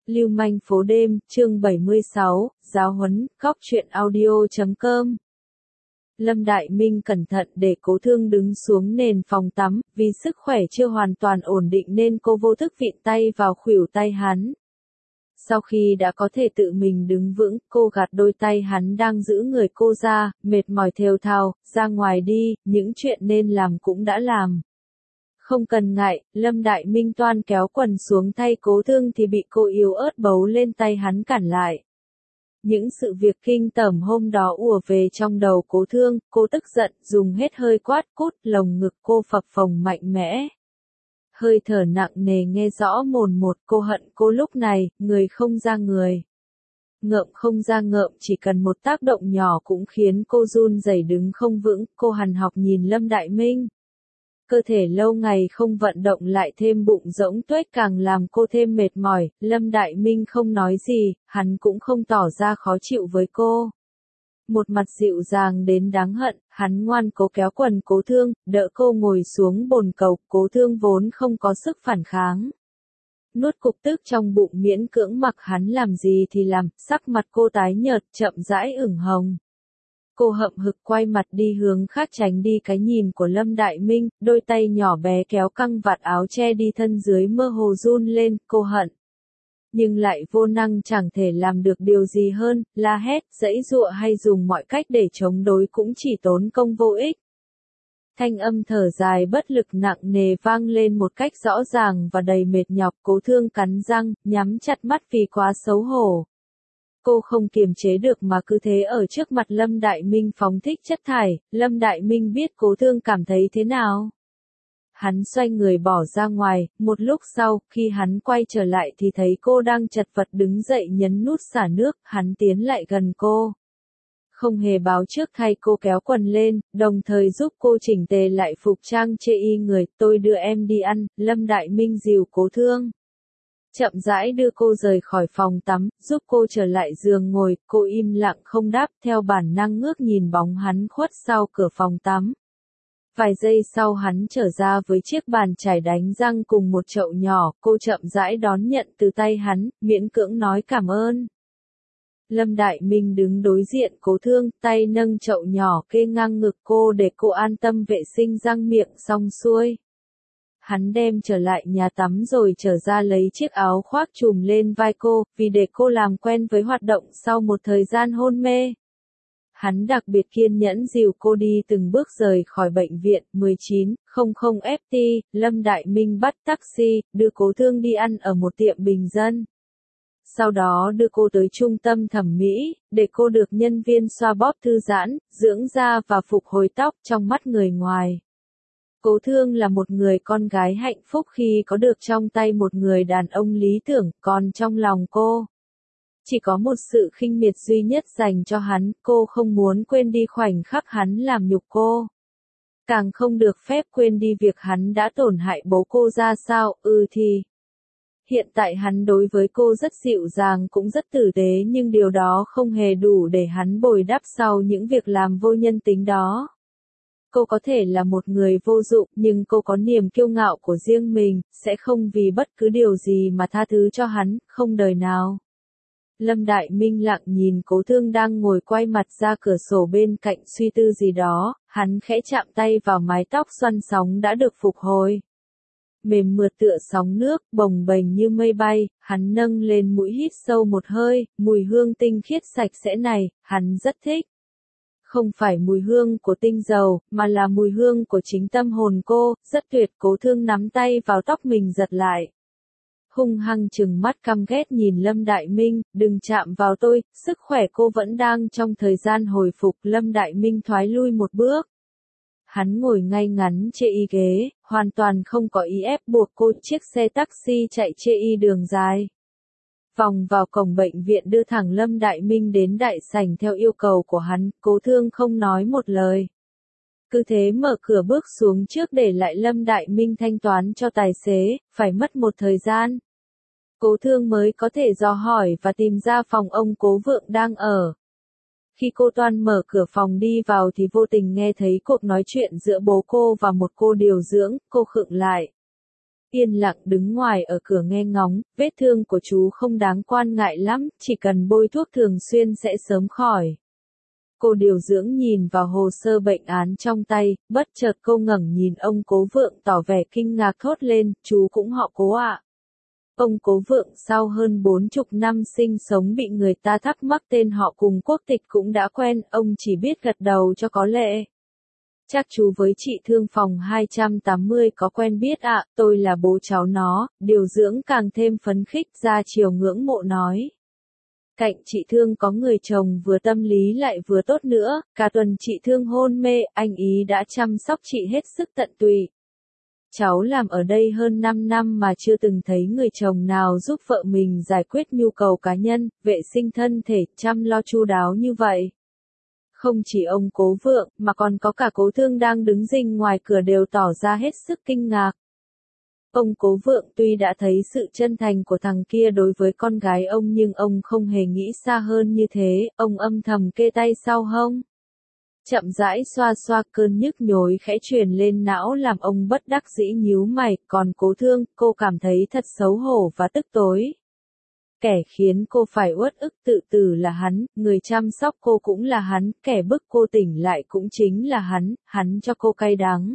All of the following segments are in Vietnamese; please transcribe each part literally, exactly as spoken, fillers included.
Lưu manh phố đêm, chương bảy mươi sáu, giáo huấn, góc truyện audio chấm com. Lâm Đại Minh cẩn thận để Cố Thương đứng xuống nền phòng tắm, vì sức khỏe chưa hoàn toàn ổn định nên cô vô thức vịn tay vào khuỷu tay hắn. Sau khi đã có thể tự mình đứng vững, cô gạt đôi tay hắn đang giữ người cô ra, mệt mỏi thều thào, ra ngoài đi, những chuyện nên làm cũng đã làm. Không cần ngại, Lâm Đại Minh toan kéo quần xuống thay Cố Thương thì bị cô yếu ớt bấu lên tay hắn cản lại. Những sự việc kinh tởm hôm đó ùa về trong đầu Cố Thương, cô tức giận, dùng hết hơi quát cút, lồng ngực cô phập phồng mạnh mẽ. Hơi thở nặng nề nghe rõ mồn một, cô hận cô lúc này, người không ra người. Ngợm không ra ngợm, chỉ cần một tác động nhỏ cũng khiến cô run rẩy đứng không vững, cô hằn học nhìn Lâm Đại Minh. Cơ thể lâu ngày không vận động lại thêm bụng rỗng tuếch càng làm cô thêm mệt mỏi, Lâm Đại Minh không nói gì, hắn cũng không tỏ ra khó chịu với cô. Một mặt dịu dàng đến đáng hận, hắn ngoan cố kéo quần Cố Thương, đỡ cô ngồi xuống bồn cầu, Cố Thương vốn không có sức phản kháng. Nuốt cục tức trong bụng miễn cưỡng mặc hắn làm gì thì làm, sắc mặt cô tái nhợt, chậm rãi ửng hồng. Cô hậm hực quay mặt đi hướng khác tránh đi cái nhìn của Lâm Đại Minh, đôi tay nhỏ bé kéo căng vạt áo che đi thân dưới mơ hồ run lên, cô hận. Nhưng lại vô năng chẳng thể làm được điều gì hơn, la hét, giãy giụa hay dùng mọi cách để chống đối cũng chỉ tốn công vô ích. Thanh âm thở dài bất lực nặng nề vang lên một cách rõ ràng và đầy mệt nhọc, Cố Thương cắn răng, nhắm chặt mắt vì quá xấu hổ. Cô không kiềm chế được mà cứ thế ở trước mặt Lâm Đại Minh phóng thích chất thải, Lâm Đại Minh biết Cố Thương cảm thấy thế nào. Hắn xoay người bỏ ra ngoài, một lúc sau, khi hắn quay trở lại thì thấy cô đang chật vật đứng dậy nhấn nút xả nước, hắn tiến lại gần cô. Không hề báo trước thay cô kéo quần lên, đồng thời giúp cô chỉnh tề lại phục trang chê y người, tôi đưa em đi ăn, Lâm Đại Minh dìu Cố Thương. Chậm rãi đưa cô rời khỏi phòng tắm, giúp cô trở lại giường ngồi, cô im lặng không đáp, theo bản năng ngước nhìn bóng hắn khuất sau cửa phòng tắm. Vài giây sau hắn trở ra với chiếc bàn chải đánh răng cùng một chậu nhỏ, cô chậm rãi đón nhận từ tay hắn, miễn cưỡng nói cảm ơn. Lâm Đại Minh đứng đối diện Cố Thương, tay nâng chậu nhỏ kê ngang ngực cô để cô an tâm vệ sinh răng miệng xong xuôi. Hắn đem trở lại nhà tắm rồi trở ra lấy chiếc áo khoác trùm lên vai cô, vì để cô làm quen với hoạt động sau một thời gian hôn mê. Hắn đặc biệt kiên nhẫn dìu cô đi từng bước rời khỏi bệnh viện. Mười chín không không ép tê, Lâm Đại Minh bắt taxi, đưa Cố Thương đi ăn ở một tiệm bình dân. Sau đó đưa cô tới trung tâm thẩm mỹ, để cô được nhân viên xoa bóp thư giãn, dưỡng da và phục hồi tóc trong mắt người ngoài. Cố Thương là một người con gái hạnh phúc khi có được trong tay một người đàn ông lý tưởng, còn trong lòng cô chỉ có một sự khinh miệt duy nhất dành cho hắn, cô không muốn quên đi khoảnh khắc hắn làm nhục cô. Càng không được phép quên đi việc hắn đã tổn hại bố cô ra sao, ừ thì. Hiện tại hắn đối với cô rất dịu dàng cũng rất tử tế nhưng điều đó không hề đủ để hắn bồi đắp sau những việc làm vô nhân tính đó. Cô có thể là một người vô dụng nhưng cô có niềm kiêu ngạo của riêng mình, sẽ không vì bất cứ điều gì mà tha thứ cho hắn, không đời nào. Lâm Đại Minh lặng nhìn Cố Thương đang ngồi quay mặt ra cửa sổ bên cạnh suy tư gì đó, hắn khẽ chạm tay vào mái tóc xoăn sóng đã được phục hồi. Mềm mượt tựa sóng nước, bồng bềnh như mây bay, hắn nâng lên mũi hít sâu một hơi, mùi hương tinh khiết sạch sẽ này, hắn rất thích. Không phải mùi hương của tinh dầu, mà là mùi hương của chính tâm hồn cô, rất tuyệt. Cố Thương nắm tay vào tóc mình giật lại. Hung hăng trừng mắt căm ghét nhìn Lâm Đại Minh, đừng chạm vào tôi, sức khỏe cô vẫn đang trong thời gian hồi phục. Lâm Đại Minh thoái lui một bước. Hắn ngồi ngay ngắn chê y ghế, hoàn toàn không có ý ép buộc cô. Chiếc xe taxi chạy chê y đường dài. Vòng vào cổng bệnh viện đưa thẳng Lâm Đại Minh đến đại sảnh theo yêu cầu của hắn, Cố Thương không nói một lời. Cứ thế mở cửa bước xuống trước để lại Lâm Đại Minh thanh toán cho tài xế, phải mất một thời gian. Cố Thương mới có thể dò hỏi và tìm ra phòng ông Cố Vượng đang ở. Khi cô toan mở cửa phòng đi vào thì vô tình nghe thấy cuộc nói chuyện giữa bố cô và một cô điều dưỡng, cô khựng lại. yên lặng đứng ngoài ở cửa nghe ngóng, vết thương của chú không đáng quan ngại lắm, chỉ cần bôi thuốc thường xuyên sẽ sớm khỏi. Cô điều dưỡng nhìn vào hồ sơ bệnh án trong tay, bất chợt cô ngẩng nhìn ông Cố Vượng tỏ vẻ kinh ngạc thốt lên, chú cũng họ Cố ạ. À? Ông Cố Vượng sau hơn bốn chục năm sinh sống bị người ta thắc mắc tên họ cùng quốc tịch cũng đã quen, ông chỉ biết gật đầu cho có lệ. Chắc chú với chị thương phòng hai trăm tám mươi có quen biết ạ, à, tôi là bố cháu nó, điều dưỡng càng thêm phấn khích ra chiều ngưỡng mộ nói. Cạnh chị Thương có người chồng vừa tâm lý lại vừa tốt nữa, cả tuần chị Thương hôn mê, anh ý đã chăm sóc chị hết sức tận tụy. Cháu làm ở đây hơn năm năm mà chưa từng thấy người chồng nào giúp vợ mình giải quyết nhu cầu cá nhân, vệ sinh thân thể, chăm lo chu đáo như vậy. Không chỉ ông Cố Vượng, mà còn có cả Cố Thương đang đứng rình ngoài cửa đều tỏ ra hết sức kinh ngạc. Ông Cố Vượng tuy đã thấy sự chân thành của thằng kia đối với con gái ông nhưng ông không hề nghĩ xa hơn như thế, ông âm thầm kê tay sau hông. Chậm rãi xoa xoa cơn nhức nhối khẽ truyền lên não làm ông bất đắc dĩ nhíu mày, còn Cố Thương, cô cảm thấy thật xấu hổ và tức tối. Kẻ khiến cô phải uất ức tự tử là hắn, người chăm sóc cô cũng là hắn, kẻ bức cô tỉnh lại cũng chính là hắn, hắn cho cô cay đắng.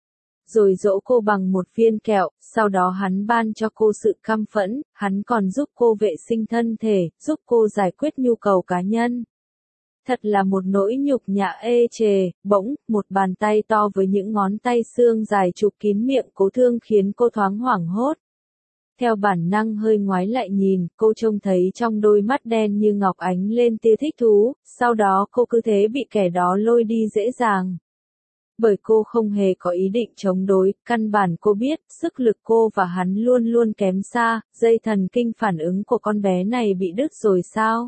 Rồi dỗ cô bằng một viên kẹo, sau đó hắn ban cho cô sự căm phẫn, hắn còn giúp cô vệ sinh thân thể, giúp cô giải quyết nhu cầu cá nhân. Thật là một nỗi nhục nhã ê chề, bỗng, một bàn tay to với những ngón tay xương dài chụp kín miệng Cố Thương khiến cô thoáng hoảng hốt. Theo bản năng hơi ngoái lại nhìn, cô trông thấy trong đôi mắt đen như ngọc ánh lên tia thích thú, sau đó cô cứ thế bị kẻ đó lôi đi dễ dàng. Bởi cô không hề có ý định chống đối, căn bản cô biết, sức lực cô và hắn luôn luôn kém xa, dây thần kinh phản ứng của con bé này bị đứt rồi sao?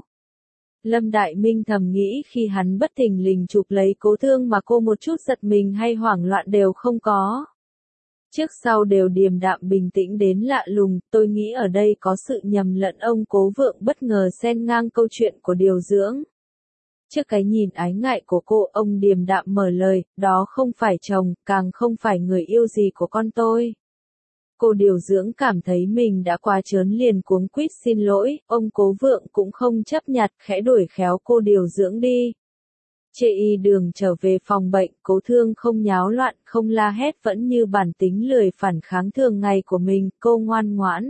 Lâm Đại Minh thầm nghĩ khi hắn bất thình lình chụp lấy Cố Thương mà cô một chút giật mình hay hoảng loạn đều không có. Trước sau đều điềm đạm bình tĩnh đến lạ lùng, tôi nghĩ ở đây có sự nhầm lẫn. Ông Cố Vượng bất ngờ xen ngang câu chuyện của điều dưỡng. Trước cái nhìn ái ngại của cô, ông điềm đạm mở lời, đó không phải chồng, càng không phải người yêu gì của con tôi. Cô điều dưỡng cảm thấy mình đã quá trớn liền cuống quýt xin lỗi, ông Cố Vượng cũng không chấp nhặt, khẽ đuổi khéo cô điều dưỡng đi. Chê y đường trở về phòng bệnh, Cố Thương không nháo loạn, không la hét vẫn như bản tính lười phản kháng thường ngày của mình, cô ngoan ngoãn.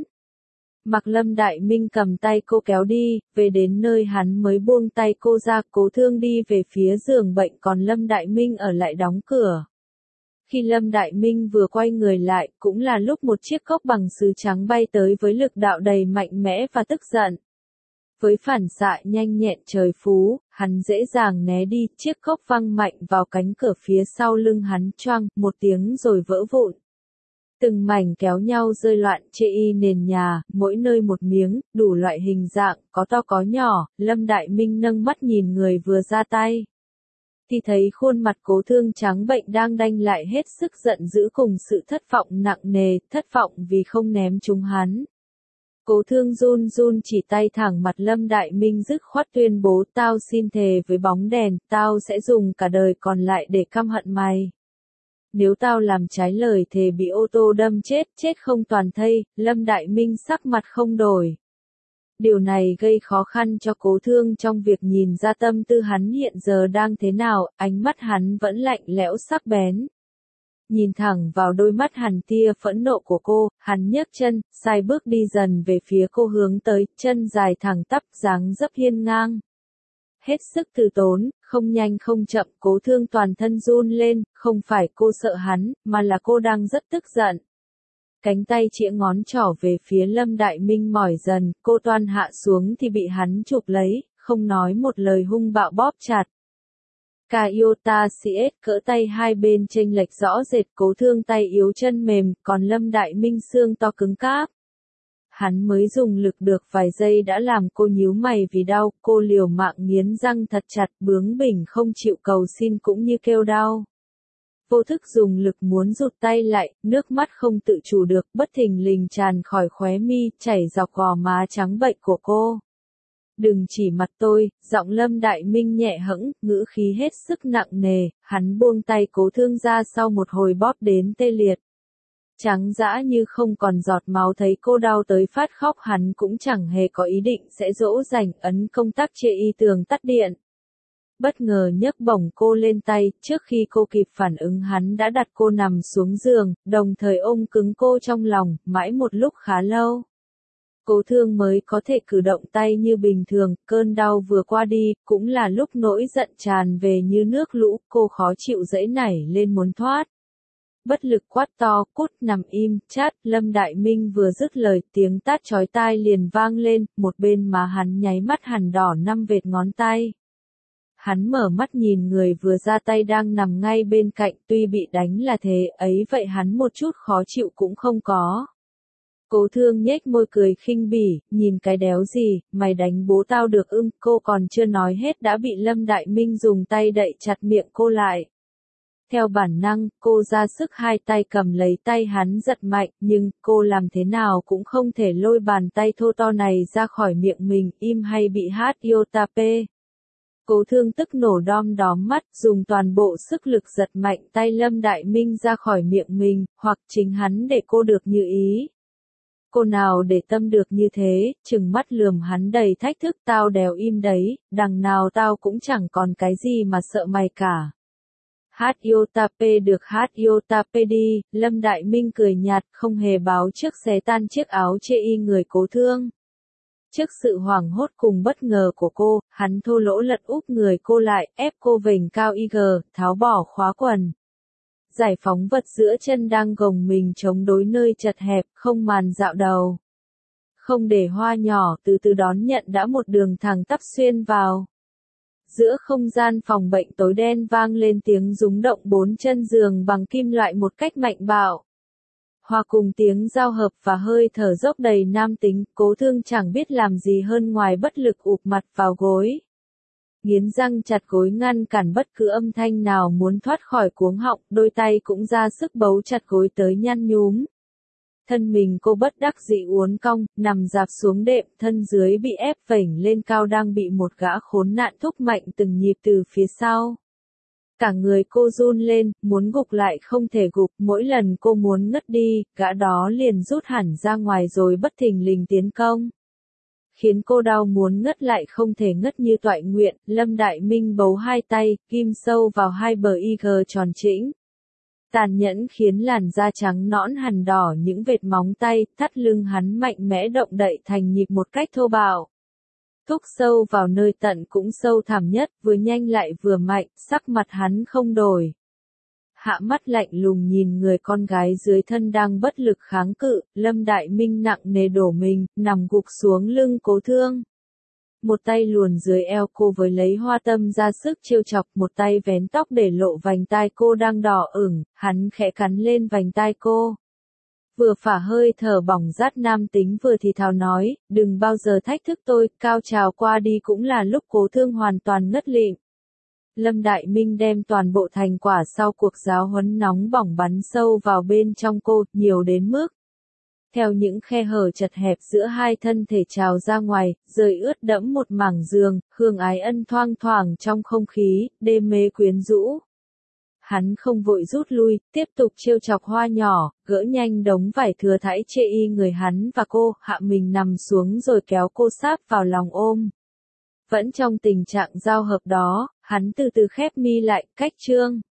Mặc Lâm Đại Minh cầm tay cô kéo đi, về đến nơi hắn mới buông tay cô ra, Cố Thương đi về phía giường bệnh còn Lâm Đại Minh ở lại đóng cửa. Khi Lâm Đại Minh vừa quay người lại, cũng là lúc một chiếc cốc bằng sứ trắng bay tới với lực đạo đầy mạnh mẽ và tức giận. Với phản xạ nhanh nhẹn trời phú, hắn dễ dàng né đi, chiếc cốc văng mạnh vào cánh cửa phía sau lưng hắn, choang, một tiếng rồi vỡ vụn. Từng mảnh kéo nhau rơi loạn chê y nền nhà, mỗi nơi một miếng, đủ loại hình dạng, có to có nhỏ. Lâm Đại Minh nâng mắt nhìn người vừa ra tay. Thì thấy khuôn mặt Cố Thương trắng bệnh đang đanh lại hết sức giận dữ cùng sự thất vọng nặng nề, thất vọng vì không ném trúng hắn. Cố Thương run run chỉ tay thẳng mặt Lâm Đại Minh dứt khoát tuyên bố, tao xin thề với bóng đèn, tao sẽ dùng cả đời còn lại để căm hận mày. Nếu tao làm trái lời thề bị ô tô đâm chết, chết không toàn thây. Lâm Đại Minh sắc mặt không đổi. Điều này gây khó khăn cho Cố Thương trong việc nhìn ra tâm tư hắn hiện giờ đang thế nào, ánh mắt hắn vẫn lạnh lẽo sắc bén. Nhìn thẳng vào đôi mắt hằn tia phẫn nộ của cô, hắn nhấc chân, sai bước đi dần về phía cô hướng tới, chân dài thẳng tắp, dáng dấp hiên ngang. Hết sức từ tốn, không nhanh không chậm, Cố Thương toàn thân run lên, không phải cô sợ hắn, mà là cô đang rất tức giận. Cánh tay chĩa ngón trỏ về phía Lâm Đại Minh mỏi dần, cô toan hạ xuống thì bị hắn chụp lấy, không nói một lời hung bạo bóp chặt. Toyota xê ét cỡ tay hai bên chênh lệch rõ rệt, Cố Thương tay yếu chân mềm, còn Lâm Đại Minh xương to cứng cáp. Hắn mới dùng lực được vài giây đã làm cô nhíu mày vì đau, cô liều mạng nghiến răng thật chặt, bướng bỉnh không chịu cầu xin cũng như kêu đau. Vô thức dùng lực muốn rụt tay lại, nước mắt không tự chủ được, bất thình lình tràn khỏi khóe mi, chảy dọc gò má trắng bệch của cô. Đừng chỉ mặt tôi, giọng Lâm Đại Minh nhẹ hẫng, ngữ khí hết sức nặng nề, hắn buông tay Cố Thương ra sau một hồi bóp đến tê liệt. Trắng dã như không còn giọt máu, thấy cô đau tới phát khóc, hắn cũng chẳng hề có ý định sẽ dỗ dành, ấn công tắc chê y tường tắt điện. Bất ngờ nhấc bổng cô lên tay, trước khi cô kịp phản ứng hắn đã đặt cô nằm xuống giường, đồng thời ôm cứng cô trong lòng, mãi một lúc khá lâu. Cố Thương mới có thể cử động tay như bình thường, cơn đau vừa qua đi, cũng là lúc nỗi giận tràn về như nước lũ, cô khó chịu giãy nảy lên muốn thoát. Bất lực quát to, cút, nằm im, chát, Lâm Đại Minh vừa dứt lời, tiếng tát chói tai liền vang lên, một bên má hắn nháy mắt hằn đỏ năm vệt ngón tay. Hắn mở mắt nhìn người vừa ra tay đang nằm ngay bên cạnh, tuy bị đánh là thế, ấy vậy hắn một chút khó chịu cũng không có. Cố Thương nhếch môi cười khinh bỉ, nhìn cái đéo gì, mày đánh bố tao được ưng, cô còn chưa nói hết đã bị Lâm Đại Minh dùng tay đậy chặt miệng cô lại. Theo bản năng, cô ra sức hai tay cầm lấy tay hắn giật mạnh, nhưng cô làm thế nào cũng không thể lôi bàn tay thô to này ra khỏi miệng mình, im hay bị hát yotape. Cố Thương tức nổ đom đóm mắt, dùng toàn bộ sức lực giật mạnh tay Lâm Đại Minh ra khỏi miệng mình, hoặc chính hắn để cô được như ý. Cô nào để tâm được như thế, trừng mắt lườm hắn đầy thách thức, tao đèo im đấy, đằng nào tao cũng chẳng còn cái gì mà sợ mày cả. Hát yotape được hát yotape đi, Lâm Đại Minh cười nhạt, không hề báo trước xé tan chiếc áo chê y người Cố Thương. Trước sự hoảng hốt cùng bất ngờ của cô, hắn thô lỗ lật úp người cô lại, ép cô vểnh cao y gờ, tháo bỏ khóa quần. Giải phóng vật giữa chân đang gồng mình chống đối nơi chật hẹp, không màn dạo đầu. Không để hoa nhỏ, từ từ đón nhận đã một đường thẳng tắp xuyên vào. Giữa không gian phòng bệnh tối đen vang lên tiếng rúng động bốn chân giường bằng kim loại một cách mạnh bạo. Hòa cùng tiếng giao hợp và hơi thở dốc đầy nam tính, Cố Thương chẳng biết làm gì hơn ngoài bất lực ụp mặt vào gối. Nghiến răng chặt gối ngăn cản bất cứ âm thanh nào muốn thoát khỏi cuống họng, đôi tay cũng ra sức bấu chặt gối tới nhăn nhúm. Thân mình cô bất đắc dĩ uốn cong, nằm dạp xuống đệm, thân dưới bị ép vểnh lên cao đang bị một gã khốn nạn thúc mạnh từng nhịp từ phía sau. Cả người cô run lên, muốn gục lại không thể gục, mỗi lần cô muốn ngất đi, gã đó liền rút hẳn ra ngoài rồi bất thình lình tiến công. Khiến cô đau muốn ngất lại không thể ngất như toại nguyện, Lâm Đại Minh bấu hai tay, kim sâu vào hai bờ y gờ tròn trĩnh. Tàn nhẫn khiến làn da trắng nõn hằn đỏ những vệt móng tay, thắt lưng hắn mạnh mẽ động đậy thành nhịp một cách thô bạo. Thúc sâu vào nơi tận cũng sâu thẳm nhất, vừa nhanh lại vừa mạnh, sắc mặt hắn không đổi. Hạ mắt lạnh lùng nhìn người con gái dưới thân đang bất lực kháng cự, Lâm Đại Minh nặng nề đổ mình, nằm gục xuống lưng Cố Thương. Một tay luồn dưới eo cô với lấy hoa tâm ra sức trêu chọc, một tay vén tóc để lộ vành tai cô đang đỏ ửng, hắn khẽ cắn lên vành tai cô. Vừa phả hơi thở bỏng rát nam tính vừa thì thào nói, đừng bao giờ thách thức tôi, cao trào qua đi cũng là lúc Cố Thương hoàn toàn ngất lịm. Lâm Đại Minh đem toàn bộ thành quả sau cuộc giáo huấn nóng bỏng bắn sâu vào bên trong cô, nhiều đến mức. Theo những khe hở chật hẹp giữa hai thân thể trào ra ngoài, rơi ướt đẫm một mảng giường, hương ái ân thoang thoảng trong không khí, đêm mê quyến rũ. Hắn không vội rút lui, tiếp tục trêu chọc hoa nhỏ, gỡ nhanh đống vải thừa thãi chê y người hắn và cô, hạ mình nằm xuống rồi kéo cô sáp vào lòng ôm. Vẫn trong tình trạng giao hợp đó, hắn từ từ khép mi lại, cách chương.